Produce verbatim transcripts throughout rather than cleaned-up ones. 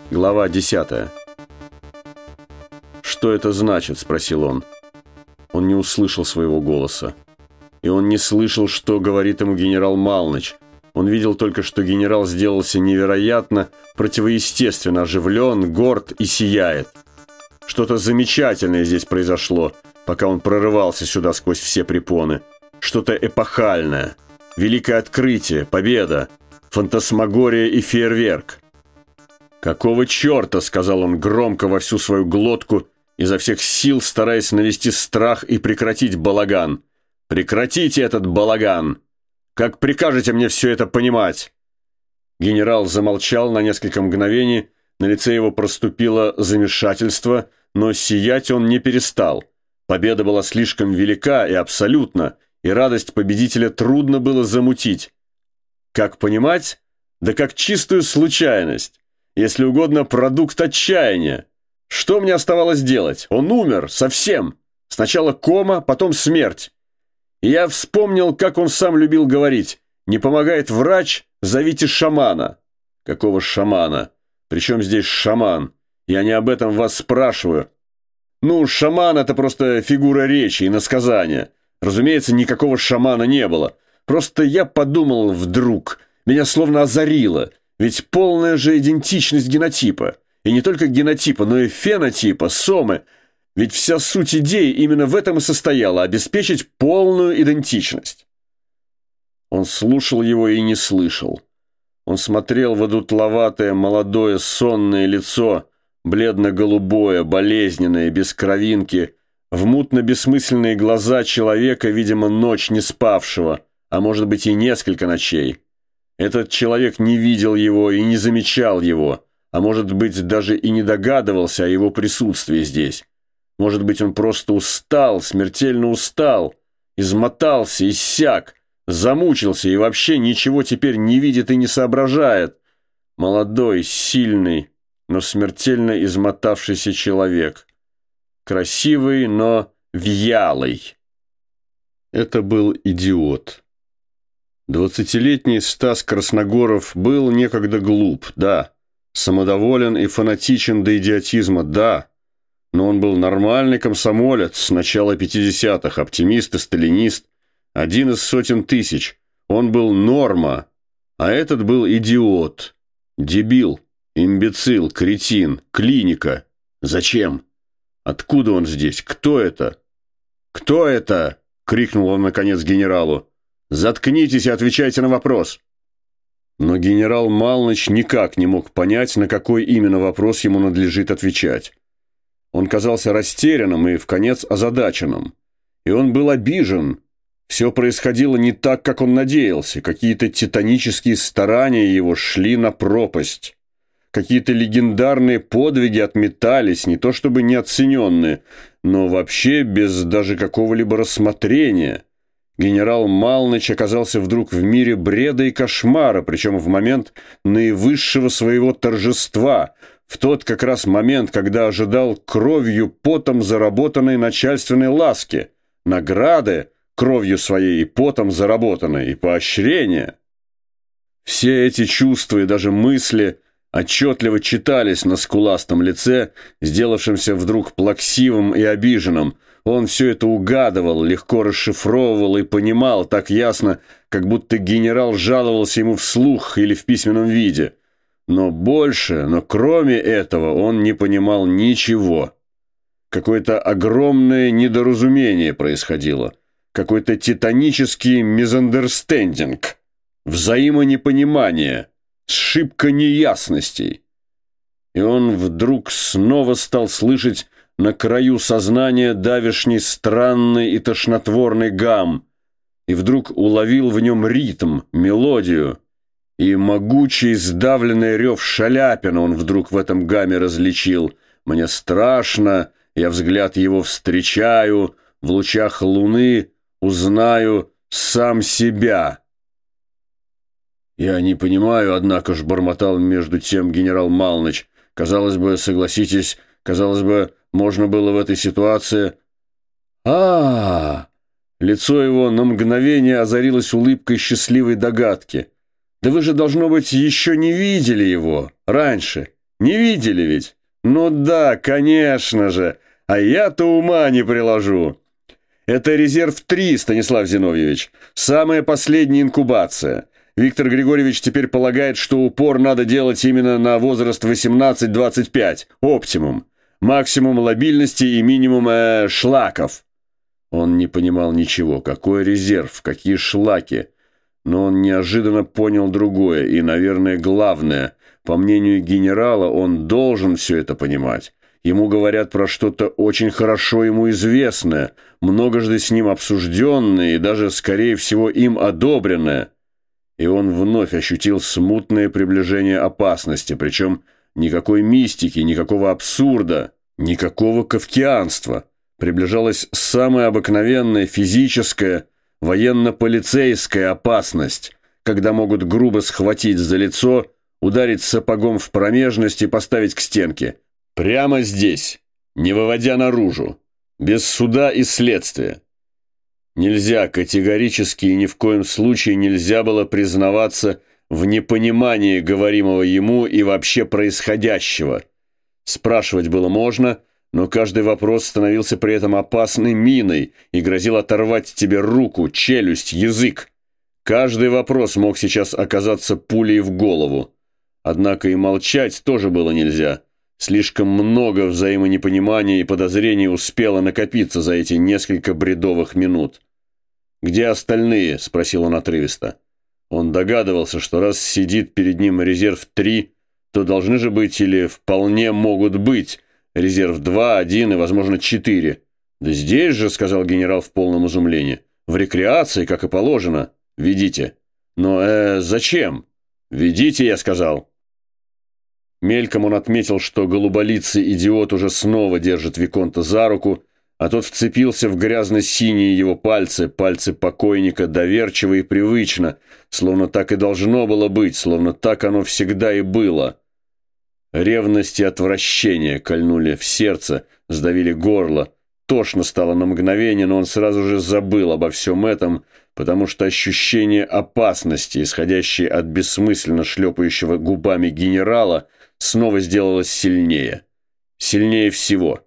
Глава десятая. «Что это значит?» – спросил он. Он не услышал своего голоса. И он не слышал, что говорит ему генерал Малныч. Он видел только, что генерал сделался невероятно, противоестественно оживлен, горд и сияет. Что-то замечательное здесь произошло, пока он прорывался сюда сквозь все препоны. Что-то эпохальное. Великое открытие, победа, фантасмагория и фейерверк. «Какого черта?» – сказал он громко во всю свою глотку, изо всех сил стараясь навести страх и прекратить балаган. «Прекратите этот балаган! Как прикажете мне все это понимать?» Генерал замолчал на несколько мгновений, на лице его проступило замешательство, но сиять он не перестал. Победа была слишком велика и абсолютна, и радость победителя трудно было замутить. Как понимать? Да как чистую случайность. Если угодно, продукт отчаяния. Что мне оставалось делать? Он умер, совсем. Сначала кома, потом смерть. И я вспомнил, как он сам любил говорить. Не помогает врач, зовите шамана. Какого шамана? Причем здесь шаман? Я не об этом вас спрашиваю. Ну, шаман – это просто фигура речи и насказания. Разумеется, никакого шамана не было. Просто я подумал вдруг, меня словно озарило. Ведь полная же идентичность генотипа. И не только генотипа, но и фенотипа, сомы. Ведь вся суть идеи именно в этом и состояла – обеспечить полную идентичность. Он слушал его и не слышал. Он смотрел в одутловатое, молодое, сонное лицо, бледно-голубое, болезненное, без кровинки, в мутно-бессмысленные глаза человека, видимо, ночь не спавшего, а может быть и несколько ночей. Этот человек не видел его и не замечал его, а может быть даже и не догадывался о его присутствии здесь. Может быть, он просто устал, смертельно устал, измотался, иссяк, замучился и вообще ничего теперь не видит и не соображает. Молодой, сильный, но смертельно измотавшийся человек. Красивый, но вялый. Это был идиот. Двадцатилетний Стас Красногоров был некогда глуп, да, самодоволен и фанатичен до идиотизма, да, но он был нормальный комсомолец с начала пятидесятых, оптимист и сталинист, один из сотен тысяч. Он был норма, а этот был идиот, дебил, имбецил, кретин, клиника. Зачем? Откуда он здесь? Кто это? «Кто это?» — крикнул он, наконец, генералу. «Заткнитесь и отвечайте на вопрос». Но генерал Малныч никак не мог понять, на какой именно вопрос ему надлежит отвечать. Он казался растерянным и, вконец, озадаченным. И он был обижен. Все происходило не так, как он надеялся. Какие-то титанические старания его шли на пропасть. Какие-то легендарные подвиги отметались, не то чтобы неоцененные, но вообще без даже какого-либо рассмотрения. Генерал Малныч оказался вдруг в мире бреда и кошмара, причем в момент наивысшего своего торжества, в тот как раз момент, когда ожидал кровью, потом заработанной начальственной ласки, награды кровью своей и потом заработанной, и поощрения. Все эти чувства и даже мысли отчетливо читались на скуластом лице, сделавшемся вдруг плаксивым и обиженным. Он все это угадывал, легко расшифровывал и понимал так ясно, как будто генерал жаловался ему вслух или в письменном виде. Но больше, но кроме этого он не понимал ничего. Какое-то огромное недоразумение происходило. Какой-то титанический мизандерстендинг. Взаимонепонимание. Сшибка неясностей. И он вдруг снова стал слышать на краю сознания давешний странный и тошнотворный гам, и вдруг уловил в нем ритм, мелодию, и могучий сдавленный рев Шаляпина он вдруг в этом гамме различил. «Мне страшно, я взгляд его встречаю, в лучах луны узнаю сам себя». «Я не понимаю, однако ж», — бормотал между тем генерал Малныч. «Казалось бы, согласитесь, казалось бы, можно было в этой ситуации...» а, -а, -а Лицо его на мгновение озарилось улыбкой счастливой догадки. «Да вы же, должно быть, еще не видели его раньше. Не видели ведь? Ну да, конечно же. А я-то ума не приложу. Это резерв три, Станислав Зиновьевич. Самая последняя инкубация. Виктор Григорьевич теперь полагает, что упор надо делать именно на возраст восемнадцать двадцать пять. Оптимум. Максимум лобильности и минимум э, шлаков. Он не понимал ничего. Какой резерв? Какие шлаки? Но он неожиданно понял другое. И, наверное, главное. По мнению генерала, он должен все это понимать. Ему говорят про что-то очень хорошо ему известное, многожды с ним обсужденное и даже, скорее всего, им одобренное. И он вновь ощутил смутное приближение опасности, причем никакой мистики, никакого абсурда, никакого кафкианства. Приближалась самая обыкновенная физическая, военно-полицейская опасность, когда могут грубо схватить за лицо, ударить сапогом в промежность и поставить к стенке. Прямо здесь, не выводя наружу, без суда и следствия. Нельзя, категорически и ни в коем случае нельзя было признаваться в непонимании говоримого ему и вообще происходящего. Спрашивать было можно, но каждый вопрос становился при этом опасной миной и грозил оторвать тебе руку, челюсть, язык. Каждый вопрос мог сейчас оказаться пулей в голову. Однако и молчать тоже было нельзя. Слишком много взаимонепонимания и подозрений успело накопиться за эти несколько бредовых минут. «Где остальные?» – спросил он отрывисто. Он догадывался, что раз сидит перед ним резерв три, то должны же быть или вполне могут быть резерв два, один и, возможно, четыре. «Да здесь же», – сказал генерал в полном изумлении, – «в рекреации, как и положено. Ведите». «Но, э, зачем?» «Ведите», я сказал. Мельком он отметил, что голуболицый идиот уже снова держит Виконта за руку, а тот вцепился в грязно-синие его пальцы, пальцы покойника, доверчиво и привычно, словно так и должно было быть, словно так оно всегда и было. Ревность и отвращение кольнули в сердце, сдавили горло. Тошно стало на мгновение, но он сразу же забыл обо всем этом, потому что ощущение опасности, исходящее от бессмысленно шлепающего губами генерала, снова сделалось сильнее. Сильнее всего.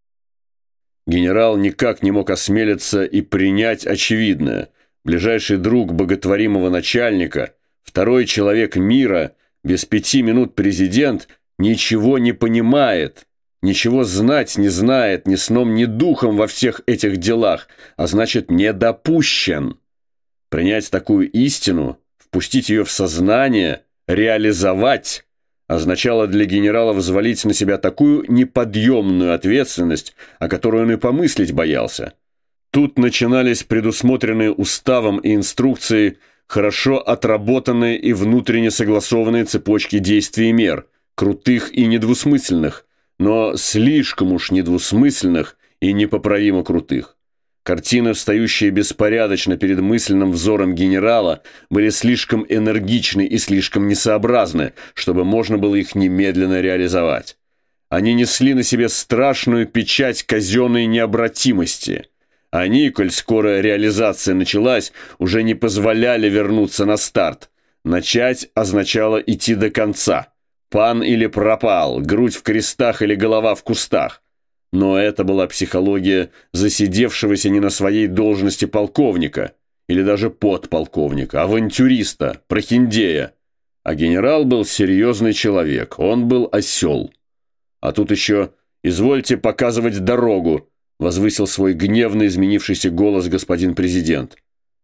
Генерал никак не мог осмелиться и принять очевидное. Ближайший друг боготворимого начальника, второй человек мира, без пяти минут президент, ничего не понимает, ничего знать не знает ни сном, ни духом во всех этих делах, а значит, не допущен. Принять такую истину, впустить ее в сознание, реализовать – означало для генерала взвалить на себя такую неподъемную ответственность, о которой он и помыслить боялся. Тут начинались предусмотренные уставом и инструкцией хорошо отработанные и внутренне согласованные цепочки действий и мер, крутых и недвусмысленных, но слишком уж недвусмысленных и непоправимо крутых. Картины, встающие беспорядочно перед мысленным взором генерала, были слишком энергичны и слишком несообразны, чтобы можно было их немедленно реализовать. Они несли на себе страшную печать казенной необратимости. Они, коль скоро реализация началась, уже не позволяли вернуться на старт. Начать означало идти до конца. Пан или пропал, грудь в крестах или голова в кустах. Но это была психология засидевшегося не на своей должности полковника или даже подполковника, авантюриста, прохиндея. А генерал был серьезный человек, он был осел. А тут еще «извольте показывать дорогу», возвысил свой гневно изменившийся голос господин президент.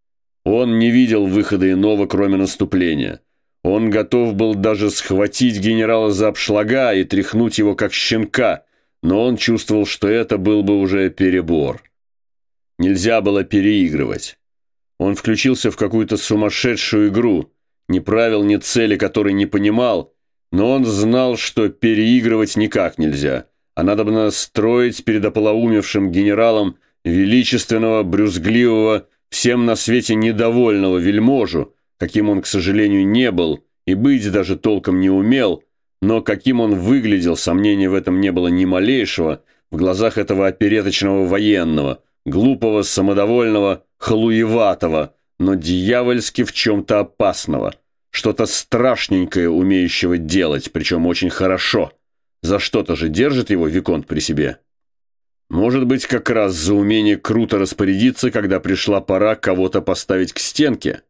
Он не видел выхода иного, кроме наступления. Он готов был даже схватить генерала за обшлага и тряхнуть его, как щенка, но он чувствовал, что это был бы уже перебор. Нельзя было переигрывать. Он включился в какую-то сумасшедшую игру, ни правил, ни цели, которой не понимал, но он знал, что переигрывать никак нельзя, а надо бы строить перед ополоумевшим генералом величественного, брюзгливого, всем на свете недовольного вельможу, каким он, к сожалению, не был и быть даже толком не умел, но каким он выглядел, сомнения в этом не было ни малейшего, в глазах этого опереточного военного, глупого, самодовольного, халуеватого, но дьявольски в чем-то опасного, что-то страшненькое умеющего делать, причем очень хорошо. За что-то же держит его виконт при себе. Может быть, как раз за умение круто распорядиться, когда пришла пора кого-то поставить к стенке?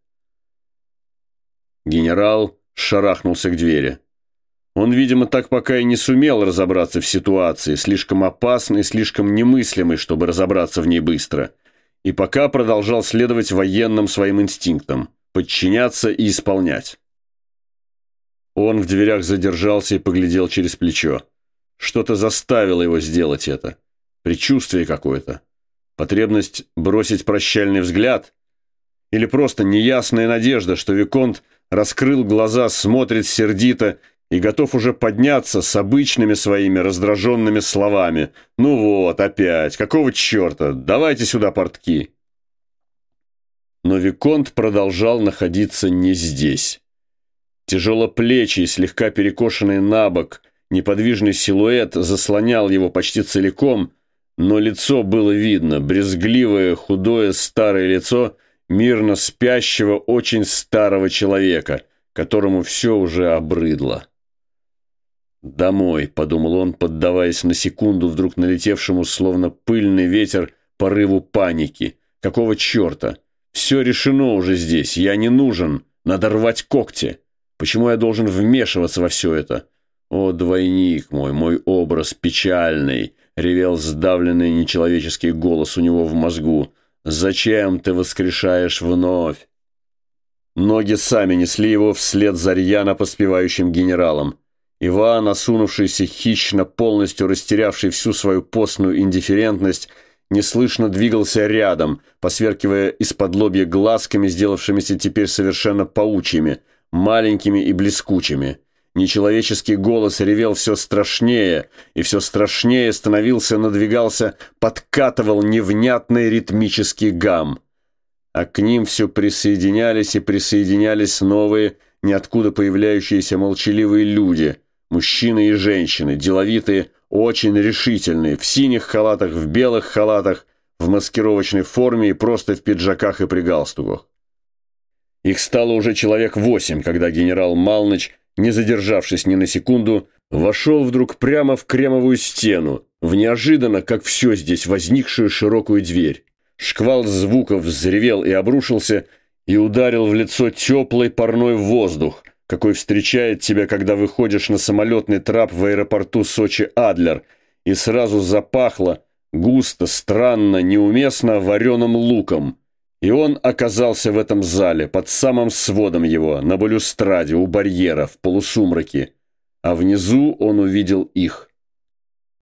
Генерал шарахнулся к двери. Он, видимо, так пока и не сумел разобраться в ситуации, слишком опасной, слишком немыслимой, чтобы разобраться в ней быстро, и пока продолжал следовать военным своим инстинктам, подчиняться и исполнять. Он в дверях задержался и поглядел через плечо. Что-то заставило его сделать это. Предчувствие какое-то. Потребность бросить прощальный взгляд? Или просто неясная надежда, что виконт раскрыл глаза, смотрит сердито и готов уже подняться с обычными своими раздраженными словами. «Ну вот, опять, какого черта? Давайте сюда портки!» Но виконт продолжал находиться не здесь. Тяжелоплечий, слегка перекошенный набок, неподвижный силуэт заслонял его почти целиком, но лицо было видно, брезгливое, худое, старое лицо мирно спящего очень старого человека, которому все уже обрыдло. «Домой», — подумал он, поддаваясь на секунду вдруг налетевшему, словно пыльный ветер, порыву паники. «Какого черта? Все решено уже здесь, я не нужен, надо рвать когти. Почему я должен вмешиваться во все это? О, двойник мой, мой образ печальный!» — ревел сдавленный нечеловеческий голос у него в мозгу. «Зачем ты воскрешаешь вновь?» Ноги сами несли его вслед за рьяно поспевающим генералом. Иван, осунувшийся хищно, полностью растерявший всю свою постную индифферентность, неслышно двигался рядом, посверкивая из-под лобья глазками, сделавшимися теперь совершенно паучьими, маленькими и блескучими. Нечеловеческий голос ревел все страшнее, и все страшнее становился, надвигался, подкатывал невнятный ритмический гам. А к ним все присоединялись и присоединялись новые, ниоткуда появляющиеся молчаливые люди, мужчины и женщины, деловитые, очень решительные, в синих халатах, в белых халатах, в маскировочной форме и просто в пиджаках и при галстуках. Их стало уже человек восемь, когда генерал Малныч, не задержавшись ни на секунду, вошел вдруг прямо в кремовую стену, в неожиданно, как все здесь, возникшую широкую дверь. Шквал звуков взревел и обрушился, и ударил в лицо теплый парной воздух, какой встречает тебя, когда выходишь на самолетный трап в аэропорту Сочи-Адлер, и сразу запахло густо, странно, неуместно вареным луком. И он оказался в этом зале, под самым сводом его, на балюстраде, у барьера, в полусумраке. А внизу он увидел их.